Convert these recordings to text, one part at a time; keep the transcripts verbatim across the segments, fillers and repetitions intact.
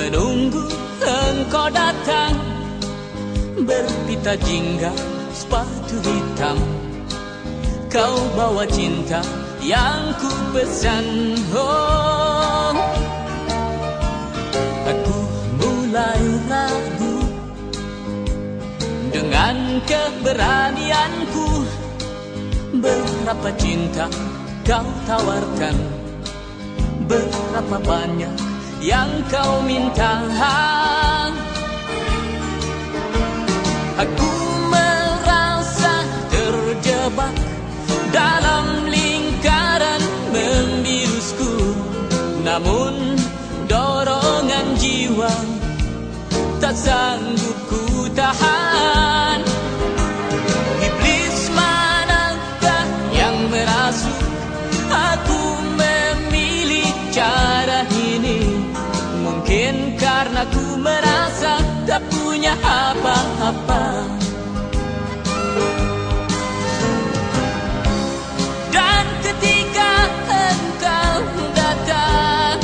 menunggu engkau datang, berpita jingga sepatu hitam. Kau bawa cinta yang ku pesan. Oh, aku mulai ragu dengan keberanianku. Berapa cinta kau tawarkan, berapa banyak yang kau minta. Aku merasa terjebak dalam lingkaran membiusku, namun dorongan jiwa tak sanggup ku tahan. Iblis manakah yang merasuk aku memilih cara ini? Mungkin karena ku merasa tak punya apa-apa. Dan ketika engkau datang,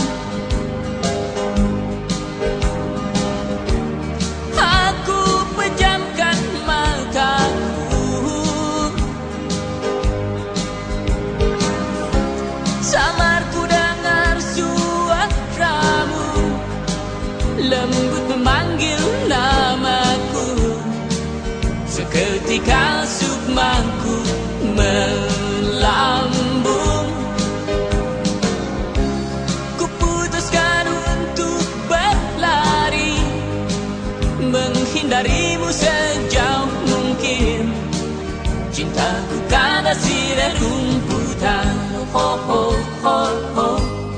aku pejamkan mataku. Samar ku dengar suaramu, lembut memanggil namaku. Seketika sukmaku melambung. Kuputuskan untuk berlari, menghindarimu sejauh mungkin. Cintaku kanasi rerumputan. Ho ho ho ho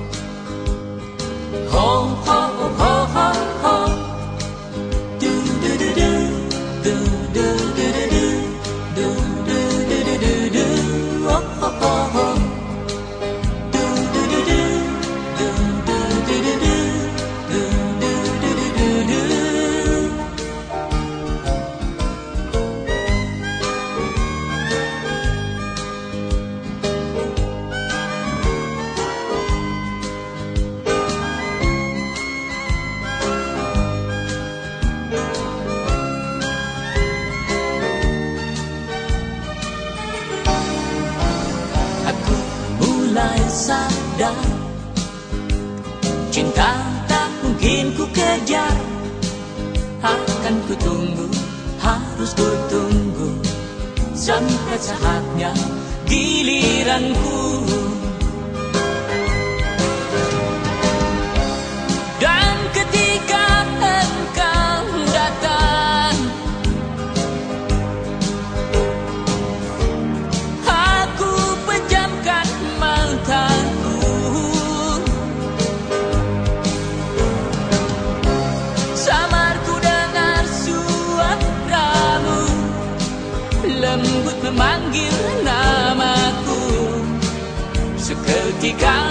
ho ho ho ho ho. Du du du du du du du du du du du du du du. Ho ho ho ho. Du du du du du du du du du du du du du du. Aku mulai sadar, cinta tak mungkin ku kejar. Akan ku tunggu, harus ku tunggu, sampai saatnya giliranku. Dan ketika engkau datang, aku pejamkan mataku. Samar ku dengar suaramu, lembut memanggil namaku. Seketika